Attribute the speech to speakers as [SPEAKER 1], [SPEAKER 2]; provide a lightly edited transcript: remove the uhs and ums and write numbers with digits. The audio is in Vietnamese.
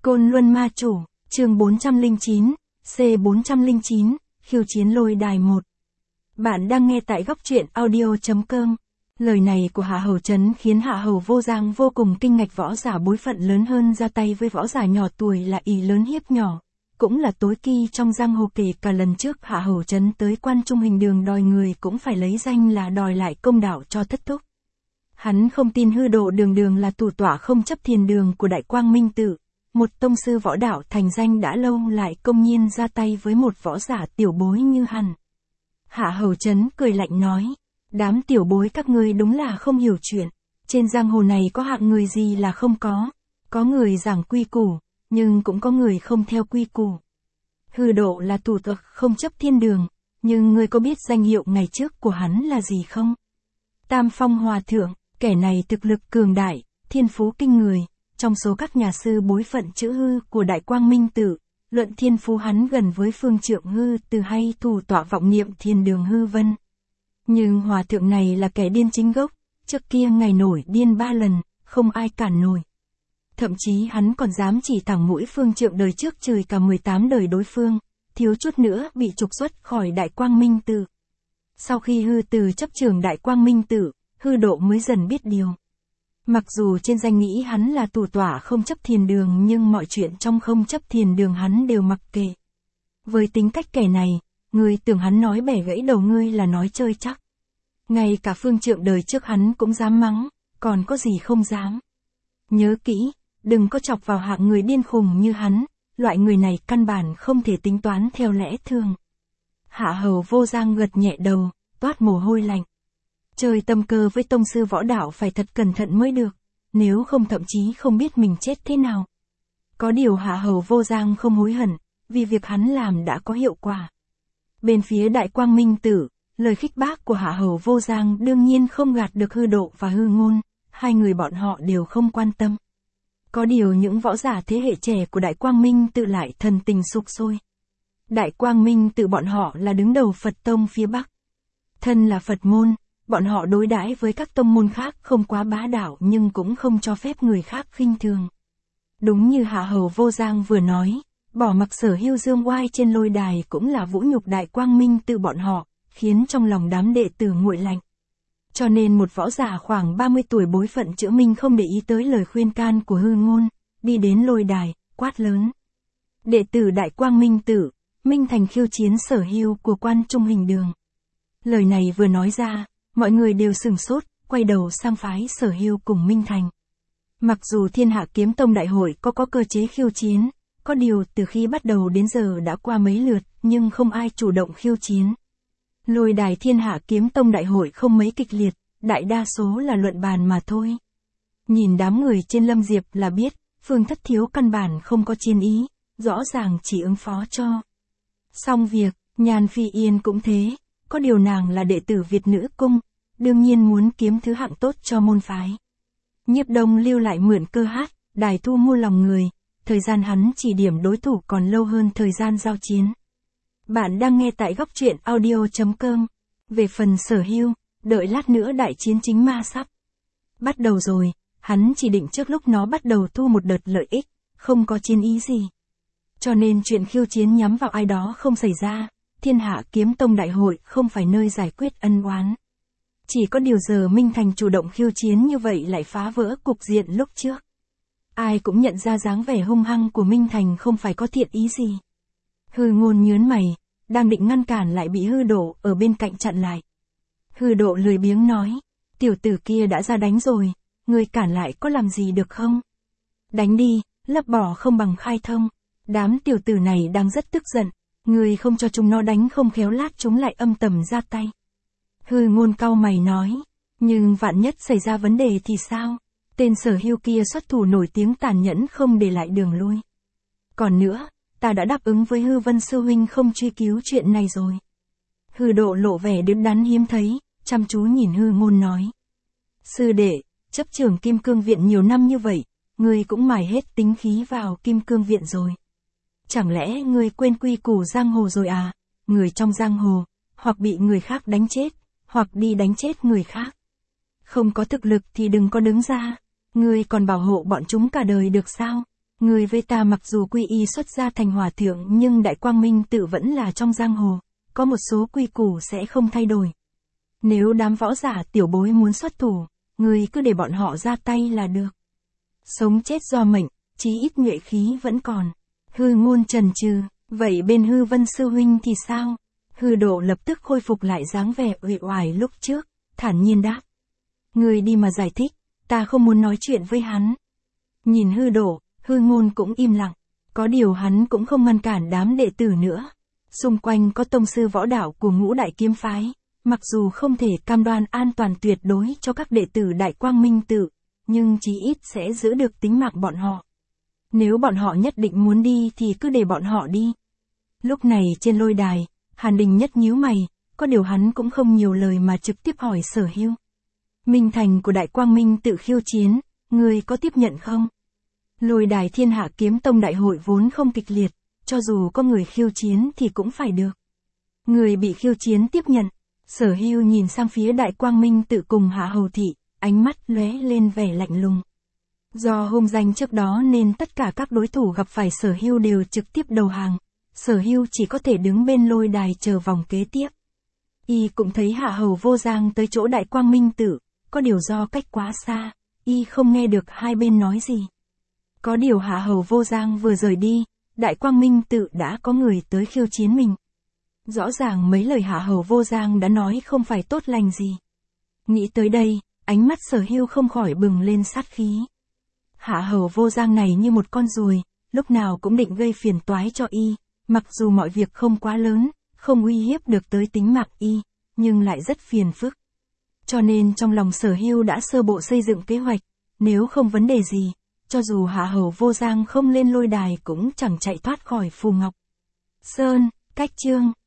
[SPEAKER 1] Côn Luân Ma Chủ, chương 409, C409, khiêu chiến lôi đài 1. Bạn đang nghe tại góc truyện audio.com. Lời này của Hạ Hầu Trấn khiến Hạ Hầu Vô Giang vô cùng kinh ngạc. Võ giả bối phận lớn hơn ra tay với võ giả nhỏ tuổi là ỷ lớn hiếp nhỏ, cũng là tối kỳ trong giang hồ. Kể cả lần trước Hạ Hầu Trấn tới Quan Trung Hình Đường đòi người cũng phải lấy danh là đòi lại công đạo cho thất thúc. Hắn không tin hư độ đường đường là thủ tọa không chấp thiền đường của Đại Quang Minh Tự, một tông sư võ đạo thành danh đã lâu lại công nhiên ra tay với một võ giả tiểu bối như hắn. Hạ Hầu Trấn cười lạnh nói, đám tiểu bối các ngươi đúng là không hiểu chuyện, trên giang hồ này có hạng người gì là không có người giảng quy củ, nhưng cũng có người không theo quy củ. Hư độ là thủ tọa không chấp thiên đường, nhưng ngươi có biết danh hiệu ngày trước của hắn là gì không? Tam Phong Hòa Thượng, kẻ này thực lực cường đại, thiên phú kinh người, trong số các nhà sư bối phận chữ hư của Đại Quang Minh Tự, luận thiên phú hắn gần với Phương Trượng Hư Từ hay thủ tọa vọng niệm Thiền Đường Hư Vân. Nhưng hòa thượng này là kẻ điên chính gốc, trước kia ngày nổi điên 3 lần, không ai cản nổi. Thậm chí hắn còn dám chỉ thẳng mũi Phương Trượng đời trước chửi cả 18 đời đối phương, thiếu chút nữa bị trục xuất khỏi Đại Quang Minh Tự. Sau khi Hư Từ chấp trưởng Đại Quang Minh Tự, Hư độ mới dần biết điều. Mặc dù trên danh nghĩ hắn là thủ tọa không chấp thiền đường nhưng mọi chuyện trong không chấp thiền đường hắn đều mặc kệ. Với tính cách kẻ này, ngươi tưởng hắn nói bẻ gãy đầu ngươi là nói chơi chắc. Ngay cả Phương Trượng đời trước hắn cũng dám mắng, còn có gì không dám. Nhớ kỹ, đừng có chọc vào hạng người điên khùng như hắn, loại người này căn bản không thể tính toán theo lẽ thường. Hạ Hầu Vô Giang gật nhẹ đầu, toát mồ hôi lạnh. Chơi tâm cơ với tông sư võ đạo phải thật cẩn thận mới được, nếu không thậm chí không biết mình chết thế nào. Có điều Hạ Hầu Vô Giang không hối hận, vì việc hắn làm đã có hiệu quả. Bên phía Đại Quang Minh Tự, lời khích bác của Hạ Hầu Vô Giang đương nhiên không gạt được Hư Độ và Hư Ngôn, hai người bọn họ đều không quan tâm. Có điều những võ giả thế hệ trẻ của Đại Quang Minh Tự lại thần tình sục sôi. Đại Quang Minh Tự bọn họ là đứng đầu Phật tông phía Bắc. Thân là Phật môn, bọn họ đối đãi với các tông môn khác không quá bá đạo nhưng cũng không cho phép người khác khinh thường. Đúng như Hạ Hầu Vô Giang vừa nói, bỏ mặc Sở Hưu dương oai trên lôi đài cũng là vũ nhục Đại Quang Minh Tự bọn họ, khiến trong lòng đám đệ tử nguội lạnh. Cho nên một võ giả khoảng 30 tuổi bối phận chữ Minh không để ý tới lời khuyên can của Hư Ngôn, đi đến lôi đài, quát lớn. Đệ tử Đại Quang Minh Tự, Minh Thành khiêu chiến Sở Hưu của Quan Trung Hình Đường. Lời này vừa nói ra, mọi người đều sửng sốt, quay đầu sang phái Sở Hưu cùng Minh Thành. Mặc dù Thiên Hạ Kiếm Tông đại hội có cơ chế khiêu chiến, có điều từ khi bắt đầu đến giờ đã qua mấy lượt, nhưng không ai chủ động khiêu chiến. Lôi đài Thiên Hạ Kiếm Tông đại hội không mấy kịch liệt, đại đa số là luận bàn mà thôi. Nhìn đám người trên Lâm Diệp là biết, Phương Thất Thiếu căn bản không có chiến ý, rõ ràng chỉ ứng phó cho. Xong việc, Nhan Phi Yên cũng thế, có điều nàng là đệ tử Việt Nữ Cung, đương nhiên muốn kiếm thứ hạng tốt cho môn phái. Nhiếp Đông lưu lại mượn cơ hát, đài thu mua lòng người, thời gian hắn chỉ điểm đối thủ còn lâu hơn thời gian giao chiến. Bạn đang nghe tại góc truyện audio.com. Về phần Sở Hưu, đợi lát nữa đại chiến chính ma sắp bắt đầu rồi, hắn chỉ định trước lúc nó bắt đầu thu một đợt lợi ích, không có chiến ý gì. Cho nên chuyện khiêu chiến nhắm vào ai đó không xảy ra, Thiên Hạ Kiếm Tông đại hội không phải nơi giải quyết ân oán. Chỉ có điều giờ Minh Thành chủ động khiêu chiến như vậy lại phá vỡ cục diện lúc trước. Ai cũng nhận ra dáng vẻ hung hăng của Minh Thành không phải có thiện ý gì. Hư Ngôn nhớn mày, đang định ngăn cản lại bị Hư Độ ở bên cạnh chặn lại. Hư Độ lười biếng nói, tiểu tử kia đã ra đánh rồi, ngươi cản lại có làm gì được không? Đánh đi, lấp bỏ không bằng khai thông. Đám tiểu tử này đang rất tức giận, ngươi không cho chúng nó đánh không khéo lát chúng lại âm tầm ra tay. Hư Ngôn cau mày nói, nhưng vạn nhất xảy ra vấn đề thì sao? Tên Sở Hưu kia xuất thủ nổi tiếng tàn nhẫn không để lại đường lui. Còn nữa, ta đã đáp ứng với Hư Vân sư huynh không truy cứu chuyện này rồi. Hư Độ lộ vẻ đứng đắn hiếm thấy, chăm chú nhìn Hư Ngôn nói. Sư đệ, chấp trưởng Kim Cương Viện nhiều năm như vậy, ngươi cũng mài hết tính khí vào Kim Cương Viện rồi. Chẳng lẽ ngươi quên quy củ giang hồ rồi à? Người trong giang hồ, hoặc bị người khác đánh chết, hoặc đi đánh chết người khác. Không có thực lực thì đừng có đứng ra, ngươi còn bảo hộ bọn chúng cả đời được sao? Người với ta mặc dù quy y xuất gia thành hòa thượng nhưng Đại Quang Minh Tự vẫn là trong giang hồ, có một số quy củ sẽ không thay đổi. Nếu đám võ giả tiểu bối muốn xuất thủ, người cứ để bọn họ ra tay là được. Sống chết do mệnh, chí ít nhuệ khí vẫn còn. Hư Ngôn trần trừ, vậy bên Hư Vân sư huynh thì sao? Hư Độ lập tức khôi phục lại dáng vẻ uể oải lúc trước, thản nhiên đáp. Người đi mà giải thích, ta không muốn nói chuyện với hắn. Nhìn Hư Độ, Hư Ngôn cũng im lặng, có điều hắn cũng không ngăn cản đám đệ tử nữa. Xung quanh có tông sư võ đạo của Ngũ Đại Kiếm Phái, mặc dù không thể cam đoan an toàn tuyệt đối cho các đệ tử Đại Quang Minh Tự, nhưng chí ít sẽ giữ được tính mạng bọn họ. Nếu bọn họ nhất định muốn đi thì cứ để bọn họ đi. Lúc này trên lôi đài, Hàn Đình Nhất nhíu mày, có điều hắn cũng không nhiều lời mà trực tiếp hỏi Sở Hưu. Minh Thành của Đại Quang Minh Tự khiêu chiến, người có tiếp nhận không? Lôi đài Thiên Hạ Kiếm Tông đại hội vốn không kịch liệt, cho dù có người khiêu chiến thì cũng phải được. Người bị khiêu chiến tiếp nhận. Sở Hưu nhìn sang phía Đại Quang Minh Tự cùng Hạ Hầu Thị, ánh mắt lóe lên vẻ lạnh lùng. Do hung danh trước đó nên tất cả các đối thủ gặp phải Sở Hưu đều trực tiếp đầu hàng. Sở Hưu chỉ có thể đứng bên lôi đài chờ vòng kế tiếp. Y cũng thấy Hạ Hầu Vô Giang tới chỗ Đại Quang Minh Tự, có điều do cách quá xa, Y không nghe được hai bên nói gì. Có điều Hạ Hầu Vô Giang vừa rời đi, Đại Quang Minh Tự đã có người tới khiêu chiến mình. Rõ ràng mấy lời Hạ Hầu Vô Giang đã nói không phải tốt lành gì. Nghĩ tới đây, ánh mắt Sở Hưu không khỏi bừng lên sát khí. Hạ Hầu Vô Giang này như một con ruồi, lúc nào cũng định gây phiền toái cho Y, mặc dù mọi việc không quá lớn, không uy hiếp được tới tính mạng Y, nhưng lại rất phiền phức. Cho nên trong lòng Sở Hưu đã sơ bộ xây dựng kế hoạch, nếu không vấn đề gì, cho dù Hạ Hầu Vô Giang không lên lôi đài cũng chẳng chạy thoát khỏi Phù Ngọc Sơn. Cách chương